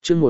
chương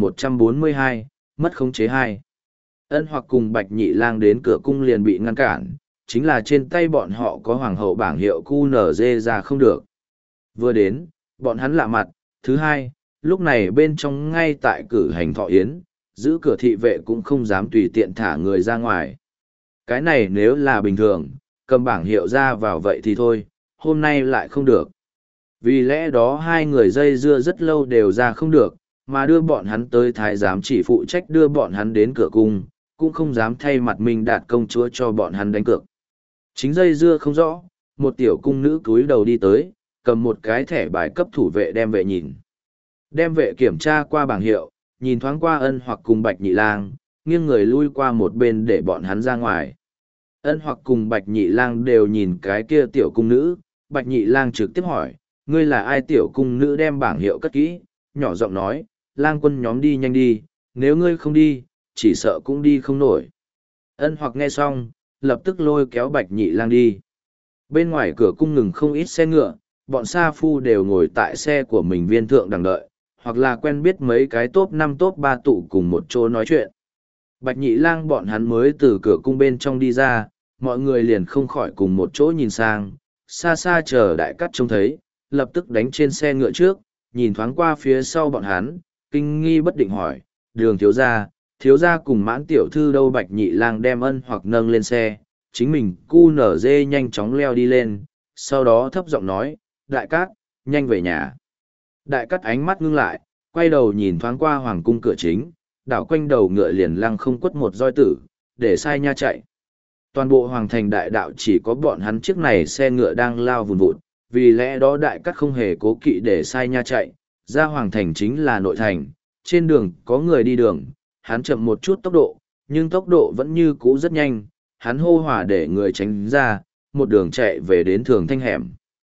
1142, mất khống chế 2. Ân Hoặc cùng Bạch Nhị Lang đến cửa cung liền bị ngăn cản, chính là trên tay bọn họ có hoàng hậu bảng hiệu QNZ ra không được. Vừa đến, bọn hắn lạ mặt, thứ hai, lúc này bên trong ngay tại cử hành thọ yến, giữ cửa thị vệ cũng không dám tùy tiện thả người ra ngoài. Cái này nếu là bình thường, cầm bảng hiệu ra vào vậy thì thôi, hôm nay lại không được. Vì lẽ đó hai người dây dưa rất lâu đều ra không được, mà đưa bọn hắn tới thái giám chỉ phụ trách đưa bọn hắn đến cửa cung, cũng không dám thay mặt mình đạt công chúa cho bọn hắn đánh cược. Chính dây dưa không rõ, một tiểu cung nữ cúi đầu đi tới, cầm một cái thẻ bài cấp thủ vệ đem vệ nhìn. Đem vệ kiểm tra qua bảng hiệu, nhìn thoáng qua Ân Hoặc cùng Bạch Nhị Lang, nghiêng người lui qua một bên để bọn hắn ra ngoài. Ân Hoặc cùng Bạch Nhị Lang đều nhìn cái kia tiểu cung nữ, Bạch Nhị Lang trực tiếp hỏi, ngươi là ai? Tiểu cung nữ đem bảng hiệu cất kỹ, nhỏ giọng nói, Lang quân nhóm đi nhanh đi, nếu ngươi không đi, chỉ sợ cũng đi không nổi. Ân Hoặc nghe xong, lập tức lôi kéo Bạch Nhị Lang đi. Bên ngoài cửa cung ngừng không ít xe ngựa, bọn sa phu đều ngồi tại xe của mình viên thượng đằng đợi, hoặc là quen biết mấy cái top 5 top 3 tụ cùng một chỗ nói chuyện. Bạch Nhị Lang bọn hắn mới từ cửa cung bên trong đi ra, mọi người liền không khỏi cùng một chỗ nhìn sang, xa xa chờ Đại Cát trông thấy, lập tức đánh trên xe ngựa trước, nhìn thoáng qua phía sau bọn hắn, kinh nghi bất định hỏi, Đường thiếu gia cùng Mãn tiểu thư đâu? Bạch Nhị Lang đem Ân Hoặc nâng lên xe, chính mình QNZ nhanh chóng leo đi lên, sau đó thấp giọng nói, Đại Cát, nhanh về nhà. Đại Cát ánh mắt ngưng lại, quay đầu nhìn thoáng qua hoàng cung cửa chính, đảo quanh đầu ngựa liền lăng không quất một roi tử, để sai nha chạy. Toàn bộ hoàng thành đại đạo chỉ có bọn hắn chiếc này xe ngựa đang lao vùn vụt, vì lẽ đó Đại Cát không hề cố kỵ để sai nha chạy, ra hoàng thành chính là nội thành, trên đường có người đi đường, hắn chậm một chút tốc độ, nhưng tốc độ vẫn như cũ rất nhanh, hắn hô hỏa để người tránh ra, một đường chạy về đến Thường Thanh hẻm.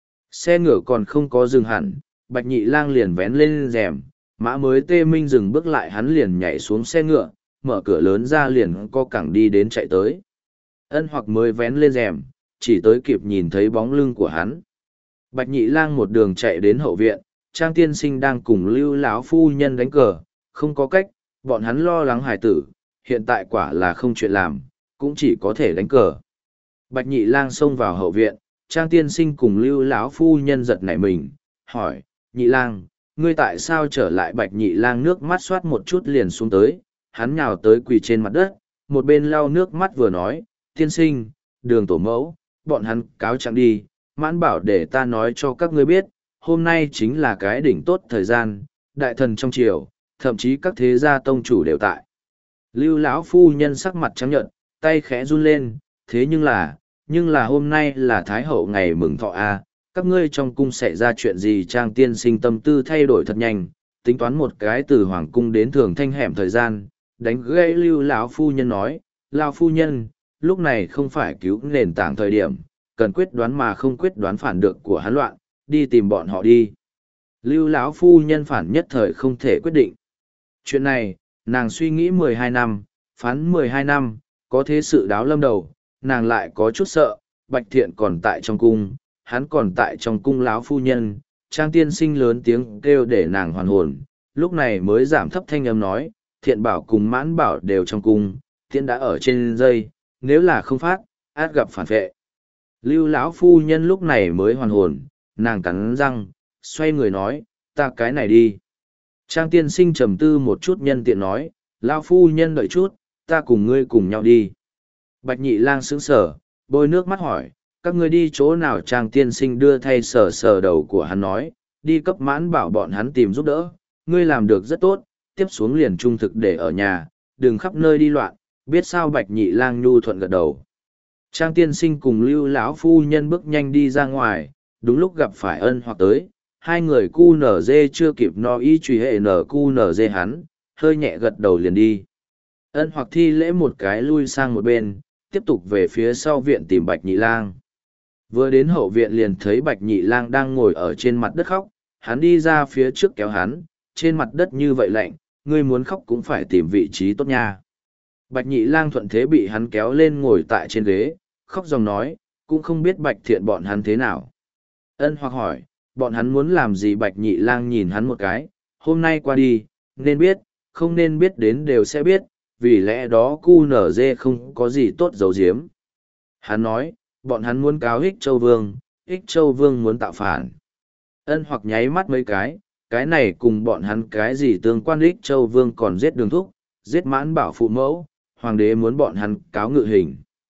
Xe ngựa còn không có dừng hẳn, Bạch Nhị Lang liền vén lên rèm, mã mới tê minh dừng bước lại, hắn liền nhảy xuống xe ngựa, mở cửa lớn ra liền co cẳng đi đến chạy tới. Ân Hoặc mới vén lên rèm, chỉ tới kịp nhìn thấy bóng lưng của hắn. Bạch Nhị Lang một đường chạy đến hậu viện, Trang tiên sinh đang cùng Lưu lão phu nhân đánh cờ, không có cách, bọn hắn lo lắng hải tử, hiện tại quả là không chuyện làm, cũng chỉ có thể đánh cờ. Bạch Nhị Lang xông vào hậu viện, Trang tiên sinh cùng Lưu lão phu nhân giật nảy mình, hỏi, Nhị Lang, ngươi tại sao trở lại? Bạch Nhị Lang nước mắt xoát một chút liền xuống tới, hắn nhào tới quỳ trên mặt đất, một bên lau nước mắt vừa nói, tiên sinh, Đường tổ mẫu, bọn hắn cáo trạng đi, Mãn bảo để ta nói cho các ngươi biết, hôm nay chính là cái đỉnh tốt thời gian, đại thần trong triều, thậm chí các thế gia tông chủ đều tại. Lưu lão phu nhân sắc mặt trắng nhợt, tay khẽ run lên, thế nhưng là hôm nay là Thái hậu ngày mừng thọ a, các ngươi trong cung xảy ra chuyện gì? Trang tiên sinh tâm tư thay đổi thật nhanh, tính toán một cái từ hoàng cung đến Thường Thanh hẻm thời gian, đánh gãy Lưu lão phu nhân nói, lão phu nhân, lúc này không phải cứu nền tảng thời điểm, cần quyết đoán mà không quyết đoán phản được của hắn loạn, đi tìm bọn họ đi. Lưu lão phu nhân phản nhất thời không thể quyết định. Chuyện này, nàng suy nghĩ 12 năm, phán 12 năm, có thế sự đáo lâm đầu, nàng lại có chút sợ, Bạch Thiện còn tại trong cung, hắn còn tại trong cung. Lão phu nhân, Trang tiên sinh lớn tiếng kêu để nàng hoàn hồn, lúc này mới giảm thấp thanh âm nói, Thiện bảo cùng Mãn bảo đều trong cung, Thiện đã ở trên dây, nếu là không phát, át gặp phản vệ. Lưu lão phu nhân lúc này mới hoàn hồn, nàng cắn răng, xoay người nói, ta cái này đi. Trang tiên sinh trầm tư một chút nhân tiện nói, lão phu nhân đợi chút, ta cùng ngươi cùng nhau đi. Bạch Nhị Lang sững sờ, bôi nước mắt hỏi, các ngươi đi chỗ nào? Trang tiên sinh đưa thay sờ sờ đầu của hắn nói, đi cấp Mãn bảo bọn hắn tìm giúp đỡ, ngươi làm được rất tốt, tiếp xuống liền trung thực để ở nhà, đừng khắp nơi đi loạn, biết sao? Bạch Nhị Lang nhu thuận gật đầu. Trang tiên sinh cùng Lưu lão phu nhân bước nhanh đi ra ngoài, đúng lúc gặp phải Ân Hoặc tới, hai người QNZ chưa kịp no y truy hệ nở QNZ hắn, hơi nhẹ gật đầu liền đi. Ân Hoặc thi lễ một cái lui sang một bên, tiếp tục về phía sau viện tìm Bạch Nhị Lang. Vừa đến hậu viện liền thấy Bạch Nhị Lang đang ngồi ở trên mặt đất khóc, hắn đi ra phía trước kéo hắn, trên mặt đất như vậy lạnh, ngươi muốn khóc cũng phải tìm vị trí tốt nha. Bạch Nhị Lang thuận thế bị hắn kéo lên ngồi tại trên ghế, khóc dòng nói, cũng không biết Bạch Thiện bọn hắn thế nào. Ân Hoặc hỏi, bọn hắn muốn làm gì? Bạch Nhị Lang nhìn hắn một cái, hôm nay qua đi, nên biết, không nên biết đến đều sẽ biết, vì lẽ đó QNZ không có gì tốt giấu giếm. Hắn nói, bọn hắn muốn cáo Ích Châu Vương, Ích Châu Vương muốn tạo phản. Ân Hoặc nháy mắt mấy cái này cùng bọn hắn cái gì tương quan. Ích Châu Vương còn giết Đường Thúc, giết Mãn Bảo phụ mẫu, hoàng đế muốn bọn hắn cáo ngự hình.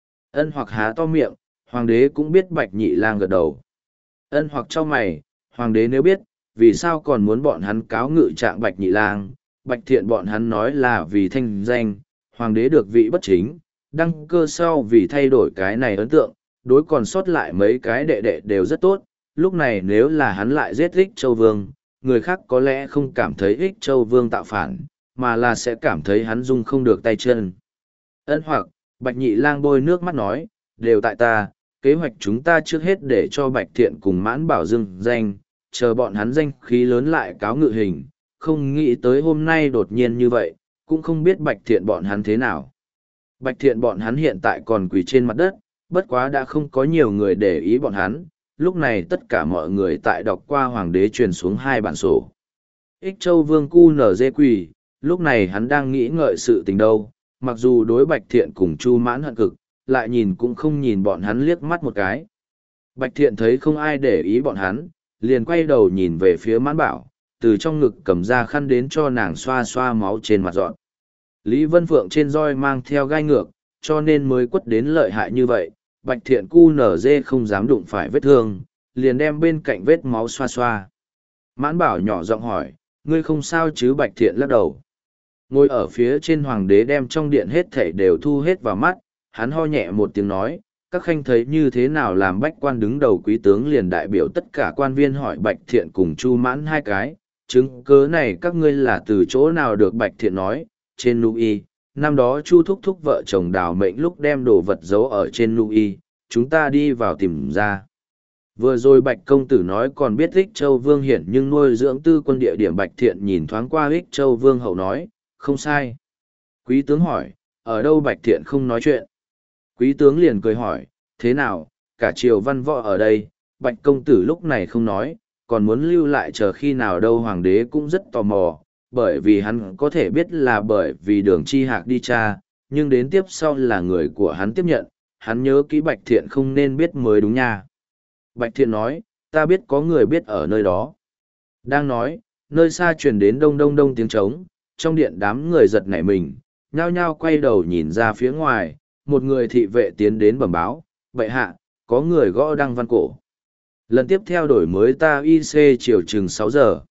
Ân Hoặc há to miệng, hoàng đế cũng biết. Bạch Nhị Lang gật đầu. Ân Hoặc trao mày, hoàng đế nếu biết, vì sao còn muốn bọn hắn cáo ngự trạng Bạch Nhị Lang? Bạch Thiện bọn hắn nói là vì thanh danh, hoàng đế được vị bất chính, đăng cơ sau vì thay đổi cái này ấn tượng, đối còn sót lại mấy cái đệ đệ đều rất tốt. Lúc này nếu là hắn lại giết Ích Châu Vương, người khác có lẽ không cảm thấy Ích Châu Vương tạo phản, mà là sẽ cảm thấy hắn dung không được tay chân. Ân Hoặc, Bạch Nhị Lang bôi nước mắt nói, đều tại ta, kế hoạch chúng ta trước hết để cho Bạch Thiện cùng Mãn Bảo dưng danh, chờ bọn hắn danh khí lớn lại cáo ngự hình, không nghĩ tới hôm nay đột nhiên như vậy, cũng không biết Bạch Thiện bọn hắn thế nào. Bạch Thiện bọn hắn hiện tại còn quỳ trên mặt đất, bất quá đã không có nhiều người để ý bọn hắn, lúc này tất cả mọi người tại đọc qua hoàng đế truyền xuống 2 bản sổ. Ích Châu Vương QNZ quỳ, lúc này hắn đang nghĩ ngợi sự tình đâu, mặc dù đối Bạch Thiện cùng Chu Mãn hận cực, lại nhìn cũng không nhìn bọn hắn liếc mắt một cái. Bạch Thiện thấy không ai để ý bọn hắn, liền quay đầu nhìn về phía Mãn Bảo, từ trong ngực cầm ra khăn đến cho nàng xoa xoa máu trên mặt dọn. Lý Vân Phượng trên roi mang theo gai ngược, cho nên mới quất đến lợi hại như vậy. Bạch Thiện QNZ không dám đụng phải vết thương, liền đem bên cạnh vết máu xoa xoa. Mãn Bảo nhỏ giọng hỏi, ngươi không sao chứ? Bạch Thiện lắc đầu. Ngồi ở phía trên hoàng đế đem trong điện hết thảy đều thu hết vào mắt, hắn ho nhẹ một tiếng nói, các khanh thấy như thế nào? Làm bách quan đứng đầu quý tướng liền đại biểu tất cả quan viên hỏi Bạch Thiện cùng Chu Mãn 2 cái, chứng cớ này các ngươi là từ chỗ nào được? Bạch Thiện nói, trên nu y, năm đó Chu thúc thúc vợ chồng Đào mệnh lúc đem đồ vật giấu ở trên nu y, chúng ta đi vào tìm ra. Vừa rồi Bạch công tử nói còn biết Ích Châu Vương hiển nhưng nuôi dưỡng tư quân địa điểm. Bạch Thiện nhìn thoáng qua Ích Châu Vương hậu nói, không sai. Quý tướng hỏi, ở đâu? Bạch Thiện không nói chuyện. Quý tướng liền cười hỏi, thế nào, cả triều văn võ ở đây? Bạch công tử lúc này không nói, còn muốn lưu lại chờ khi nào đâu? Hoàng đế cũng rất tò mò, bởi vì hắn có thể biết là bởi vì Đường Chi Hạc đi tra, nhưng đến tiếp sau là người của hắn tiếp nhận, hắn nhớ kỹ Bạch Thiện không nên biết mới đúng nha. Bạch Thiện nói, ta biết có người biết ở nơi đó. Đang nói, nơi xa truyền đến đông đông đông tiếng trống, trong điện đám người giật nảy mình, nhao nhao quay đầu nhìn ra phía ngoài, một người thị vệ tiến đến bẩm báo, bệ hạ, có người gõ đăng văn cổ. Lần tiếp theo đổi mới ta IC chiều chừng 6 giờ.